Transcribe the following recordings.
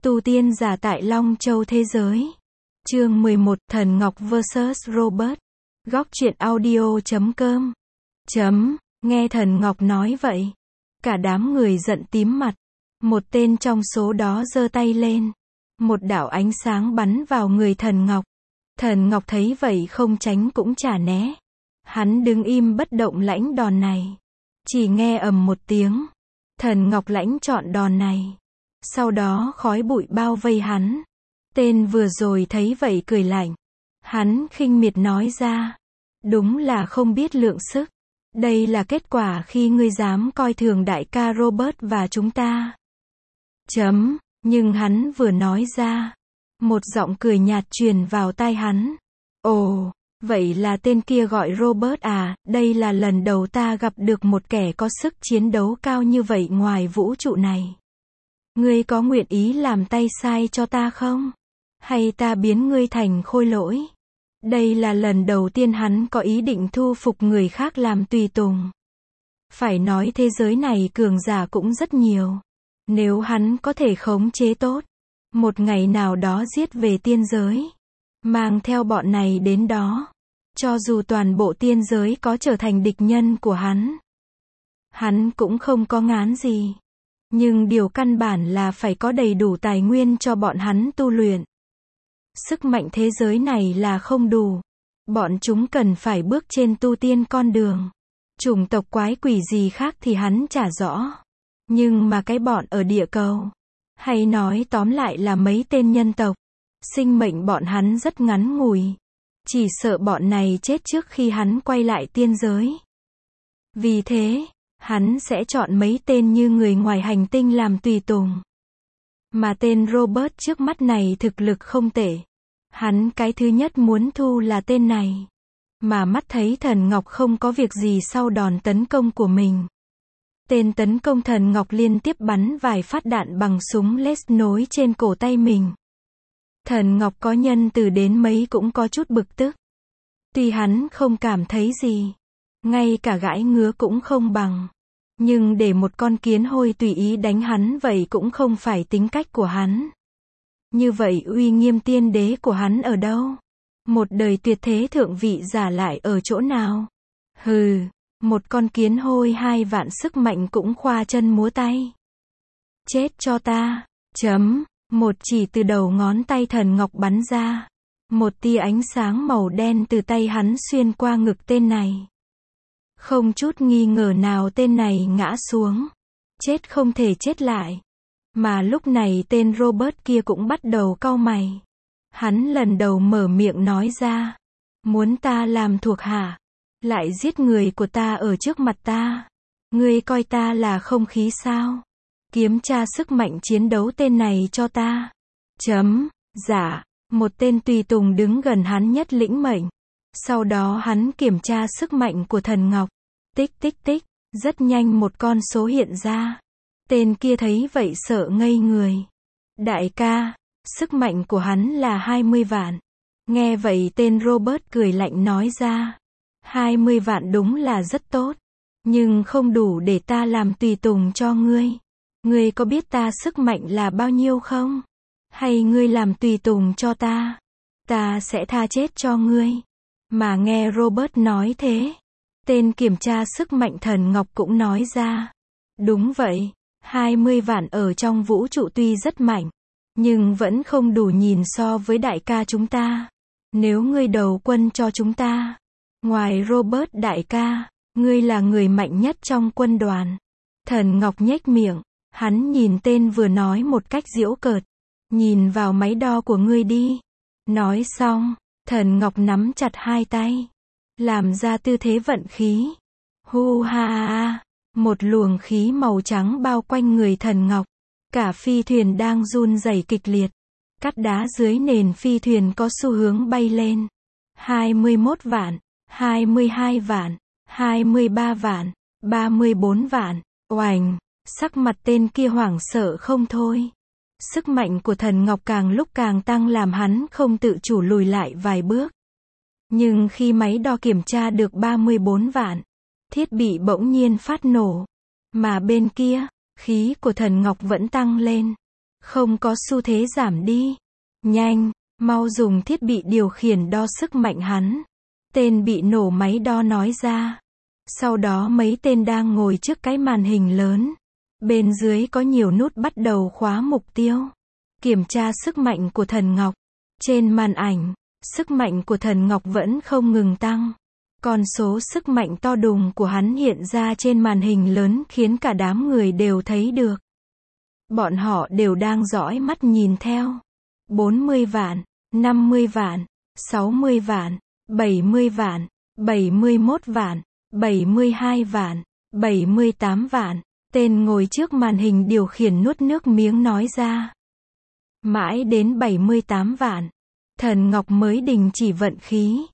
Tu tiên giả tại Long Châu thế giới. Chương 11, Thần Ngọc vs Robert. Góc truyện audio.com. Nghe Thần Ngọc nói vậy, cả đám người giận tím mặt. Một tên trong số đó giơ tay lên. Một đạo ánh sáng bắn vào người Thần Ngọc. Thần Ngọc thấy vậy không tránh cũng chả né. Hắn đứng im bất động lãnh đòn này. Chỉ nghe ầm một tiếng. Thần Ngọc lãnh trọn đòn này. Sau đó khói bụi bao vây hắn. Tên vừa rồi thấy vậy cười lạnh. Hắn khinh miệt nói ra. Đúng là không biết lượng sức. Đây là kết quả khi ngươi dám coi thường đại ca Robert và chúng ta. Nhưng hắn vừa nói ra. Một giọng cười nhạt truyền vào tai hắn. Ồ, vậy là tên kia gọi Robert à, đây là lần đầu ta gặp được một kẻ có sức chiến đấu cao như vậy ngoài vũ trụ này. Ngươi có nguyện ý làm tay sai cho ta không? Hay ta biến ngươi thành khôi lỗi? Đây là lần đầu tiên hắn có ý định thu phục người khác làm tùy tùng. Phải nói thế giới này cường giả cũng rất nhiều. Nếu hắn có thể khống chế tốt, một ngày nào đó giết về tiên giới, mang theo bọn này đến đó, cho dù toàn bộ tiên giới có trở thành địch nhân của hắn cũng không có ngán gì. Nhưng điều căn bản là phải có đầy đủ tài nguyên cho bọn hắn tu luyện. Sức mạnh thế giới này là không đủ. Bọn chúng cần phải bước trên tu tiên con đường. Chủng tộc quái quỷ gì khác thì hắn chả rõ. Nhưng mà cái bọn ở địa cầu, hay nói tóm lại là mấy tên nhân tộc, sinh mệnh bọn hắn rất ngắn ngủi. Chỉ sợ bọn này chết trước khi hắn quay lại tiên giới. Vì thế, hắn sẽ chọn mấy tên như người ngoài hành tinh làm tùy tùng. Mà tên Robert trước mắt này thực lực không tệ. Hắn cái thứ nhất muốn thu là tên này. Mà mắt thấy Thần Ngọc không có việc gì sau đòn tấn công của mình. Tên tấn công Thần Ngọc liên tiếp bắn vài phát đạn bằng súng laser nối trên cổ tay mình. Thần Ngọc có nhân từ đến mấy cũng có chút bực tức. Tuy hắn không cảm thấy gì, ngay cả gãi ngứa cũng không bằng. Nhưng để một con kiến hôi tùy ý đánh hắn vậy cũng không phải tính cách của hắn. Như vậy uy nghiêm tiên đế của hắn ở đâu? Một đời tuyệt thế thượng vị giả lại ở chỗ nào? Hừ, một con kiến hôi 2 vạn sức mạnh cũng khoa chân múa tay. Chết cho ta. Một chỉ từ đầu ngón tay Thần Ngọc bắn ra. Một tia ánh sáng màu đen từ tay hắn xuyên qua ngực tên này. Không chút nghi ngờ nào tên này ngã xuống. Chết không thể chết lại. Mà lúc này tên Robert kia cũng bắt đầu cau mày. Hắn lần đầu mở miệng nói ra. Muốn ta làm thuộc hạ, lại giết người của ta ở trước mặt ta. Ngươi coi ta là không khí sao? Kiểm tra sức mạnh chiến đấu tên này cho ta. Dạ, một tên tùy tùng đứng gần hắn nhất lĩnh mệnh. Sau đó hắn kiểm tra sức mạnh của Thần Ngọc. Tích tích tích, rất nhanh một con số hiện ra. Tên kia thấy vậy sợ ngây người. Đại ca, sức mạnh của hắn là 20 vạn. Nghe vậy tên Robert cười lạnh nói ra. 20 vạn đúng là rất tốt. Nhưng không đủ để ta làm tùy tùng cho ngươi. Ngươi có biết ta sức mạnh là bao nhiêu không? Hay ngươi làm tùy tùng cho ta? Ta sẽ tha chết cho ngươi. Mà nghe Robert nói thế, tên kiểm tra sức mạnh Thần Ngọc cũng nói ra. Đúng vậy, 20 vạn ở trong vũ trụ tuy rất mạnh, nhưng vẫn không đủ nhìn so với đại ca chúng ta. Nếu ngươi đầu quân cho chúng ta, ngoài Robert đại ca, ngươi là người mạnh nhất trong quân đoàn. Thần Ngọc nhếch miệng, hắn nhìn tên vừa nói một cách giễu cợt. Nhìn vào máy đo của ngươi đi. Nói xong, Thần Ngọc nắm chặt 2 tay. Làm ra tư thế vận khí. Hu ha ha. Một luồng khí màu trắng bao quanh người Thần Ngọc. Cả phi thuyền đang run rẩy kịch liệt. Cát đá dưới nền phi thuyền có xu hướng bay lên. 21 vạn, 22 vạn, 23 vạn, 34 vạn. Oành, sắc mặt tên kia hoảng sợ không thôi. Sức mạnh của Thần Ngọc càng lúc càng tăng làm hắn không tự chủ lùi lại vài bước. Nhưng khi máy đo kiểm tra được 34 vạn, thiết bị bỗng nhiên phát nổ. Mà bên kia, khí của Thần Ngọc vẫn tăng lên. Không có xu thế giảm đi. Nhanh, mau dùng thiết bị điều khiển đo sức mạnh hắn. Tên bị nổ máy đo nói ra. Sau đó mấy tên đang ngồi trước cái màn hình lớn. Bên dưới có nhiều nút bắt đầu khóa mục tiêu. Kiểm tra sức mạnh của thần Ngọc. Trên màn ảnh, sức mạnh của thần Ngọc vẫn không ngừng tăng. Con số sức mạnh to đùng của hắn hiện ra trên màn hình lớn khiến cả đám người đều thấy được. Bọn họ đều đang dõi mắt nhìn theo. 40 vạn, 50 vạn, 60 vạn, 70 vạn, 71 vạn, 72 vạn, 78 vạn. Tên ngồi trước màn hình điều khiển nuốt nước miếng nói ra. Mãi đến 78 vạn. Thần Ngọc mới đình chỉ vận khí.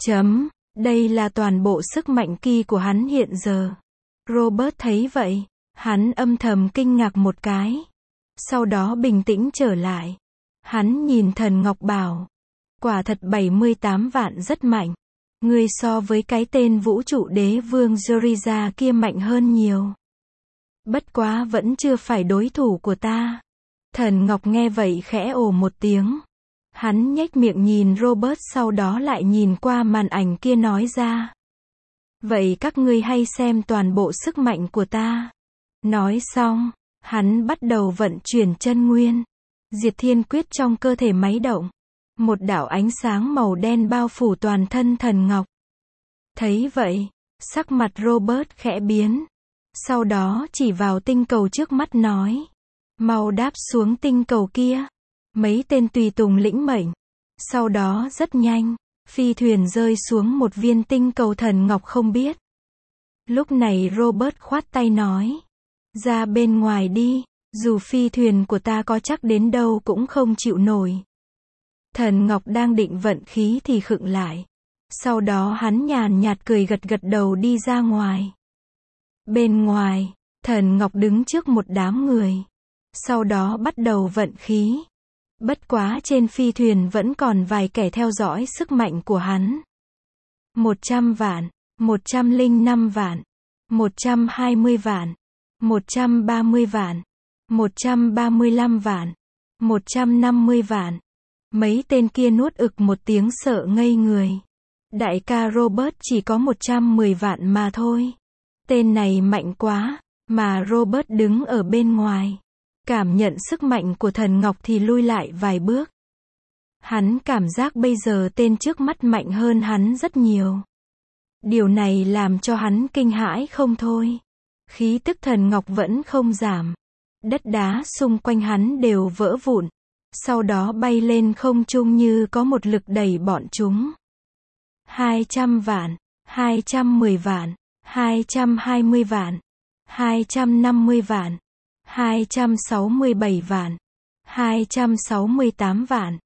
Đây là toàn bộ sức mạnh ki của hắn hiện giờ. Robert thấy vậy. Hắn âm thầm kinh ngạc một cái. Sau đó bình tĩnh trở lại. Hắn nhìn thần Ngọc bảo. Quả thật 78 vạn rất mạnh. Ngươi so với cái tên vũ trụ đế vương Yoriza kia mạnh hơn nhiều. Bất quá vẫn chưa phải đối thủ của ta. Thần Ngọc nghe vậy khẽ ồ một tiếng. Hắn nhếch miệng nhìn Robert sau đó lại nhìn qua màn ảnh kia nói ra. Vậy các ngươi hay xem toàn bộ sức mạnh của ta. Nói xong, hắn bắt đầu vận chuyển chân nguyên. Diệt thiên quyết trong cơ thể máy động. Một đạo ánh sáng màu đen bao phủ toàn thân thần Ngọc. Thấy vậy, sắc mặt Robert khẽ biến. Sau đó chỉ vào tinh cầu trước mắt nói. Mau đáp xuống tinh cầu kia. Mấy tên tùy tùng lĩnh mệnh. Sau đó rất nhanh, phi thuyền rơi xuống một viên tinh cầu thần Ngọc không biết. Lúc này Robert khoát tay nói. Ra bên ngoài đi, dù phi thuyền của ta có chắc đến đâu cũng không chịu nổi. Thần Ngọc đang định vận khí thì khựng lại. Sau đó hắn nhàn nhạt cười gật gật đầu đi ra ngoài. Bên ngoài, thần Ngọc đứng trước một đám người. Sau đó bắt đầu vận khí. Bất quá trên phi thuyền vẫn còn vài kẻ theo dõi sức mạnh của hắn. 100 vạn, 105 vạn, 120 vạn, 130 vạn, 135 vạn, 150 vạn. Mấy tên kia nuốt ực một tiếng sợ ngây người. Đại ca Robert chỉ có 110 vạn mà thôi. Tên này mạnh quá, mà Robert đứng ở bên ngoài. Cảm nhận sức mạnh của thần Ngọc thì lui lại vài bước. Hắn cảm giác bây giờ tên trước mắt mạnh hơn hắn rất nhiều. Điều này làm cho hắn kinh hãi không thôi. Khí tức thần Ngọc vẫn không giảm. Đất đá xung quanh hắn đều vỡ vụn. Sau đó bay lên không trung như có một lực đẩy bọn chúng. 200 vạn, 210 vạn, 220 vạn, 250 vạn, 267 vạn, 268 vạn,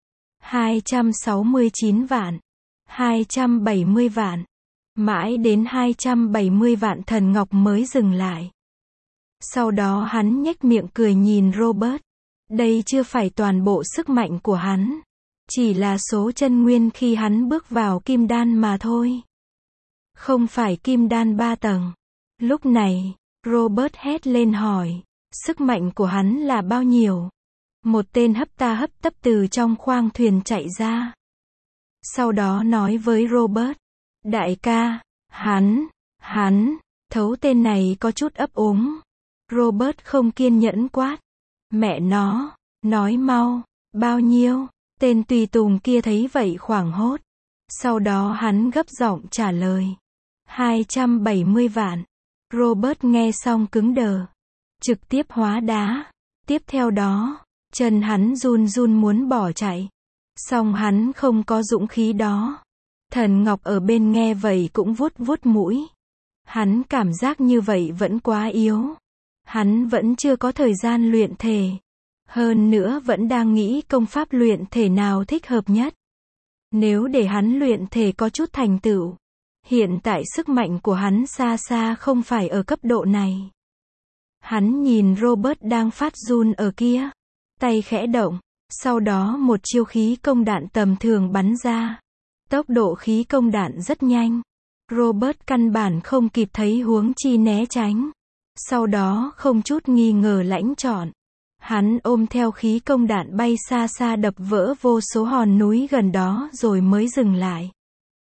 269 vạn, 270 vạn. Mãi đến 270 vạn thần Ngọc mới dừng lại. Sau đó hắn nhếch miệng cười nhìn Robert. Đây chưa phải toàn bộ sức mạnh của hắn. Chỉ là số chân nguyên khi hắn bước vào kim đan mà thôi. Không phải kim đan 3 tầng. Lúc này, Robert hét lên hỏi. Sức mạnh của hắn là bao nhiêu? Một tên hấp ta hấp tấp từ trong khoang thuyền chạy ra. Sau đó nói với Robert. Đại ca, hắn, thấu tên này có chút ấp úng. Robert không kiên nhẫn quát. Mẹ nó, nói mau, bao nhiêu? Tên tùy tùng kia thấy vậy hoảng hốt. Sau đó hắn gấp giọng trả lời. 270 vạn. Robert nghe xong cứng đờ. Trực tiếp hóa đá. Tiếp theo đó, chân hắn run run muốn bỏ chạy. Song hắn không có dũng khí đó. Thần Ngọc ở bên nghe vậy cũng vuốt vuốt mũi. Hắn cảm giác như vậy vẫn quá yếu. Hắn vẫn chưa có thời gian luyện thể. Hơn nữa vẫn đang nghĩ công pháp luyện thể nào thích hợp nhất. Nếu để hắn luyện thể có chút thành tựu. Hiện tại sức mạnh của hắn xa xa không phải ở cấp độ này. Hắn nhìn Robert đang phát run ở kia. Tay khẽ động. Sau đó một chiêu khí công đạn tầm thường bắn ra. Tốc độ khí công đạn rất nhanh. Robert căn bản không kịp thấy huống chi né tránh. Sau đó không chút nghi ngờ lãnh chọn. Hắn ôm theo khí công đạn bay xa xa đập vỡ vô số hòn núi gần đó rồi mới dừng lại.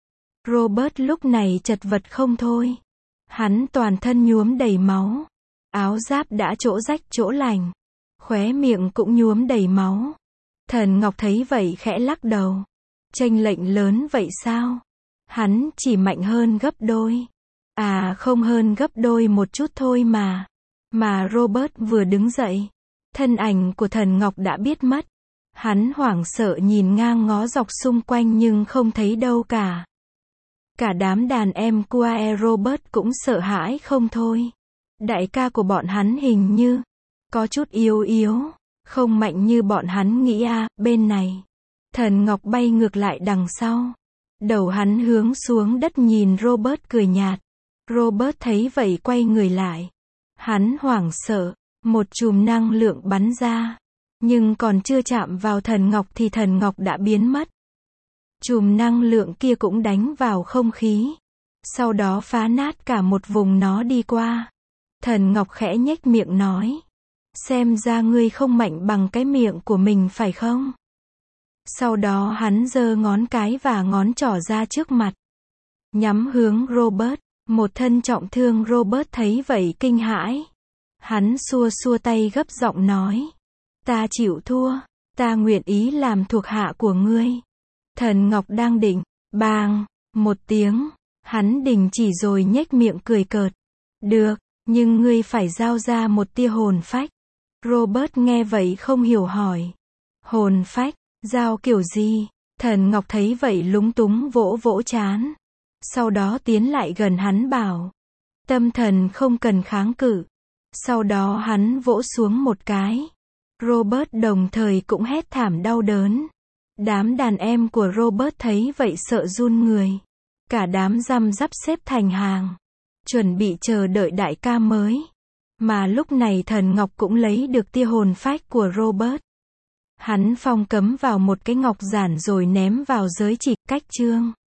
Robert lúc này chật vật không thôi. Hắn toàn thân nhuốm đầy máu. Áo giáp đã chỗ rách chỗ lành. Khóe miệng cũng nhuốm đầy máu. Thần Ngọc thấy vậy khẽ lắc đầu. Chênh lệch lớn vậy sao? Hắn chỉ mạnh hơn gấp đôi. À không, hơn gấp đôi một chút thôi mà. Mà Robert vừa đứng dậy, thân ảnh của Thần Ngọc đã biết mất. Hắn hoảng sợ nhìn ngang ngó dọc xung quanh nhưng không thấy đâu cả. Cả đám đàn em của Robert cũng sợ hãi không thôi. Đại ca của bọn hắn hình như có chút yếu yếu, không mạnh như bọn hắn nghĩ à. Bên này, Thần Ngọc bay ngược lại đằng sau. Đầu hắn hướng xuống đất nhìn Robert cười nhạt. Robert thấy vậy quay người lại. Hắn hoảng sợ, một chùm năng lượng bắn ra. Nhưng còn chưa chạm vào Thần Ngọc thì Thần Ngọc đã biến mất. Chùm năng lượng kia cũng đánh vào không khí. Sau đó phá nát cả một vùng nó đi qua. Thần Ngọc khẽ nhếch miệng nói. Xem ra ngươi không mạnh bằng cái miệng của mình phải không? Sau đó hắn giơ ngón cái và ngón trỏ ra trước mặt. Nhắm hướng Robert. Một thân trọng thương Robert thấy vậy kinh hãi. Hắn xua xua tay gấp giọng nói. Ta chịu thua. Ta nguyện ý làm thuộc hạ của ngươi. Thần Ngọc đang định. Bang. Một tiếng. Hắn đình chỉ rồi nhếch miệng cười cợt. Được. Nhưng ngươi phải giao ra một tia hồn phách. Robert nghe vậy không hiểu hỏi. Hồn phách. Giao kiểu gì? Thần Ngọc thấy vậy lúng túng vỗ vỗ trán. Sau đó tiến lại gần hắn bảo. Tâm thần không cần kháng cự. Sau đó hắn vỗ xuống một cái. Robert đồng thời cũng hét thảm đau đớn. Đám đàn em của Robert thấy vậy sợ run người. Cả đám răm rắp xếp thành hàng. Chuẩn bị chờ đợi đại ca mới. Mà lúc này Thần Ngọc cũng lấy được tia hồn phách của Robert. Hắn phong cấm vào một cái ngọc giản rồi ném vào giới chỉ. Cách chương